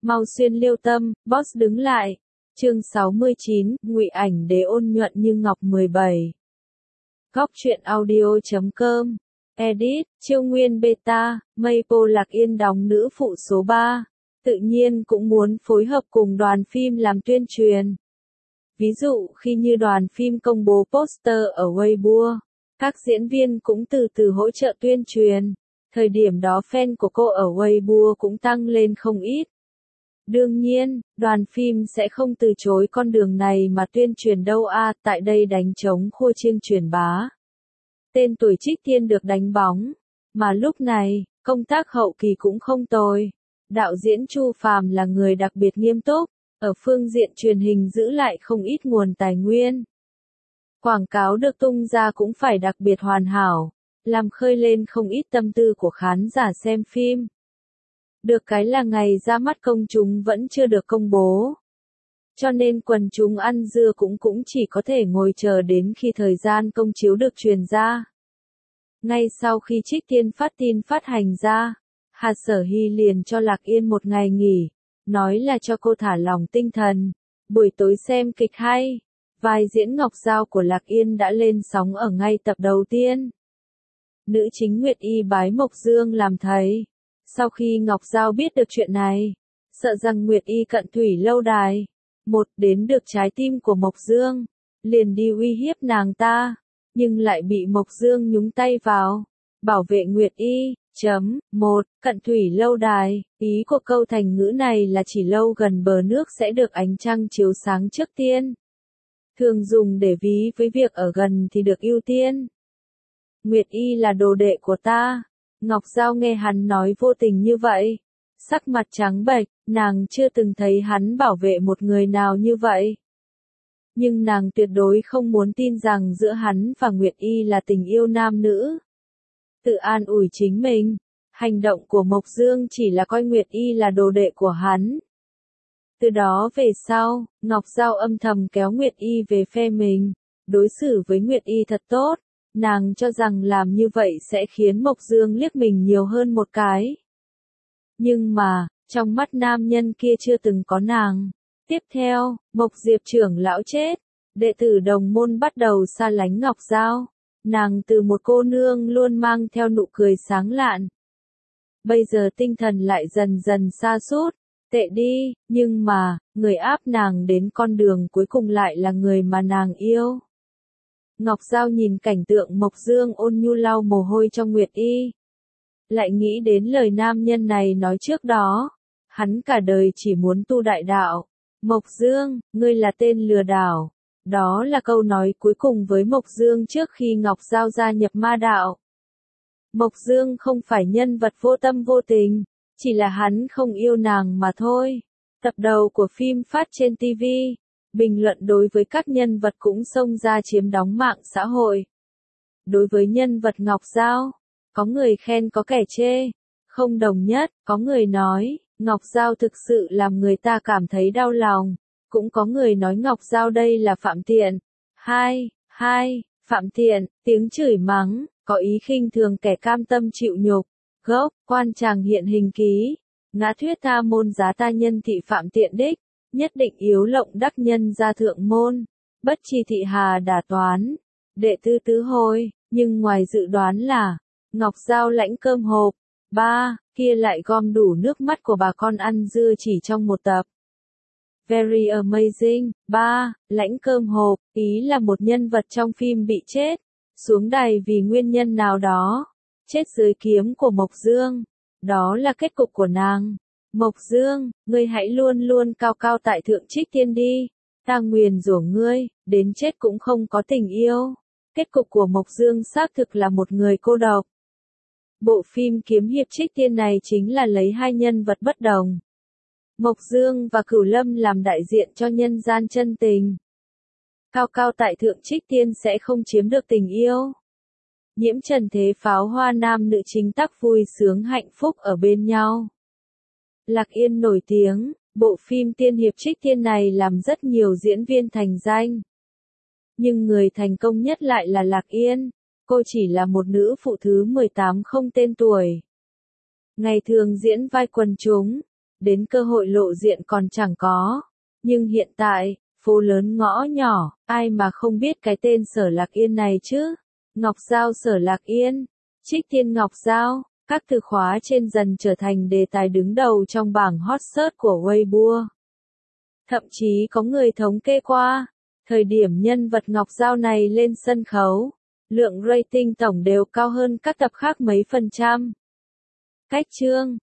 Mau xuyên liêu tâm, boss đứng lại. Chương 69, ngụy ảnh đế ôn nhuận như ngọc 17. Góc truyện audio.com. Edit, Chiêu Nguyên Beta, Maple Lạc Yên đóng nữ phụ số 3. Tự nhiên cũng muốn phối hợp cùng đoàn phim làm tuyên truyền. Ví dụ khi như đoàn phim công bố poster ở Weibo, các diễn viên cũng từ từ hỗ trợ tuyên truyền. Thời điểm đó fan của cô ở Weibo cũng tăng lên không ít. Đương nhiên, đoàn phim sẽ không từ chối con đường này mà tuyên truyền đâu tại đây đánh trống khua chiêng truyền bá. Tên tuổi Trích Tiên được đánh bóng, mà lúc này, công tác hậu kỳ cũng không tồi. Đạo diễn Chu Phàm là người đặc biệt nghiêm túc, ở phương diện truyền hình giữ lại không ít nguồn tài nguyên. Quảng cáo được tung ra cũng phải đặc biệt hoàn hảo, làm khơi lên không ít tâm tư của khán giả xem phim. Được cái là ngày ra mắt công chúng vẫn chưa được công bố. Cho nên quần chúng ăn dưa cũng chỉ có thể ngồi chờ đến khi thời gian công chiếu được truyền ra. Ngay sau khi Trích Tiên phát tin phát hành ra, Hà Sở Hy liền cho Lạc Yên một ngày nghỉ, nói là cho cô thả lỏng tinh thần, buổi tối xem kịch hay. Vai diễn Ngọc Giao của Lạc Yên đã lên sóng ở ngay tập đầu tiên. Nữ chính Nguyệt Y bái Mộc Dương làm thầy. Sau khi Ngọc Giao biết được chuyện này, sợ rằng Nguyệt Y cận thủy lâu đài, đến được trái tim của Mộc Dương, liền đi uy hiếp nàng ta, nhưng lại bị Mộc Dương nhúng tay vào, bảo vệ Nguyệt Y. Cận thủy lâu đài, ý của câu thành ngữ này là chỉ lâu gần bờ nước sẽ được ánh trăng chiếu sáng trước tiên. Thường dùng để ví với việc ở gần thì được ưu tiên. Nguyệt Y là đồ đệ của ta. Ngọc Giao nghe hắn nói vô tình như vậy, sắc mặt trắng bệch, nàng chưa từng thấy hắn bảo vệ một người nào như vậy. Nhưng nàng tuyệt đối không muốn tin rằng giữa hắn và Nguyệt Y là tình yêu nam nữ. Tự an ủi chính mình, hành động của Mộc Dương chỉ là coi Nguyệt Y là đồ đệ của hắn. Từ đó về sau, Ngọc Giao âm thầm kéo Nguyệt Y về phe mình, đối xử với Nguyệt Y thật tốt. Nàng cho rằng làm như vậy sẽ khiến Mộc Dương liếc mình nhiều hơn một cái. Nhưng mà, trong mắt nam nhân kia chưa từng có nàng. Tiếp theo, Mộc Diệp trưởng lão chết, đệ tử đồng môn bắt đầu xa lánh Ngọc Giao. Nàng từ một cô nương luôn mang theo nụ cười sáng lạn. Bây giờ tinh thần lại dần dần sa sút, tệ đi, nhưng mà, người áp nàng đến con đường cuối cùng lại là người mà nàng yêu. Ngọc Giao nhìn cảnh tượng Mộc Dương ôn nhu lau mồ hôi cho Nguyệt Y. Lại nghĩ đến lời nam nhân này nói trước đó. Hắn cả đời chỉ muốn tu đại đạo. Mộc Dương, ngươi là tên lừa đảo. Đó là câu nói cuối cùng với Mộc Dương trước khi Ngọc Giao gia nhập ma đạo. Mộc Dương không phải nhân vật vô tâm vô tình, chỉ là hắn không yêu nàng mà thôi. Tập đầu của phim phát trên TV. Bình luận đối với các nhân vật cũng xông ra chiếm đóng mạng xã hội. Đối với nhân vật Ngọc Giao, có người khen có kẻ chê. Không đồng nhất, có người nói, Ngọc Giao thực sự làm người ta cảm thấy đau lòng. Cũng có người nói Ngọc Giao đây là phạm tiện. Phạm tiện, tiếng chửi mắng, có ý khinh thường kẻ cam tâm chịu nhục. Gốc, quan tràng hiện hình ký. Ngã thuyết tha môn giá ta nhân thị phạm tiện đích. Nhất định yếu lộng đắc nhân ra thượng môn, bất tri thị hà đả toán, đệ tư tứ hồi, nhưng ngoài dự đoán là, Ngọc Giao lãnh cơm hộp, kia lại gom đủ nước mắt của bà con ăn dưa chỉ trong một tập. Very amazing, lãnh cơm hộp, ý là một nhân vật trong phim bị chết, xuống đài vì nguyên nhân nào đó, chết dưới kiếm của Mộc Dương, đó là kết cục của nàng. Mộc Dương, ngươi hãy luôn luôn cao cao tại thượng Trích Tiên đi, ta nguyền rủa ngươi, đến chết cũng không có tình yêu. Kết cục của Mộc Dương xác thực là một người cô độc. Bộ phim kiếm hiệp Trích Tiên này chính là lấy hai nhân vật bất đồng. Mộc Dương và Cửu Lâm làm đại diện cho nhân gian chân tình. Cao cao tại thượng Trích Tiên sẽ không chiếm được tình yêu. Nhiễm trần thế pháo hoa nam nữ chính tác vui sướng hạnh phúc ở bên nhau. Lạc Yên nổi tiếng, bộ phim tiên hiệp Trích Tiên này làm rất nhiều diễn viên thành danh. Nhưng người thành công nhất lại là Lạc Yên, cô chỉ là một nữ phụ thứ 18 không tên tuổi. Ngày thường diễn vai quần chúng, đến cơ hội lộ diện còn chẳng có. Nhưng hiện tại, phố lớn ngõ nhỏ, ai mà không biết cái tên Sở Lạc Yên này chứ? Ngọc Giao Sở Lạc Yên, Trích Tiên Ngọc Giao, các từ khóa trên dần trở thành đề tài đứng đầu trong bảng hot search của Weibo. Thậm chí có người thống kê qua, thời điểm nhân vật Ngọc Giao này lên sân khấu, lượng rating tổng đều cao hơn các tập khác mấy %. Cách chương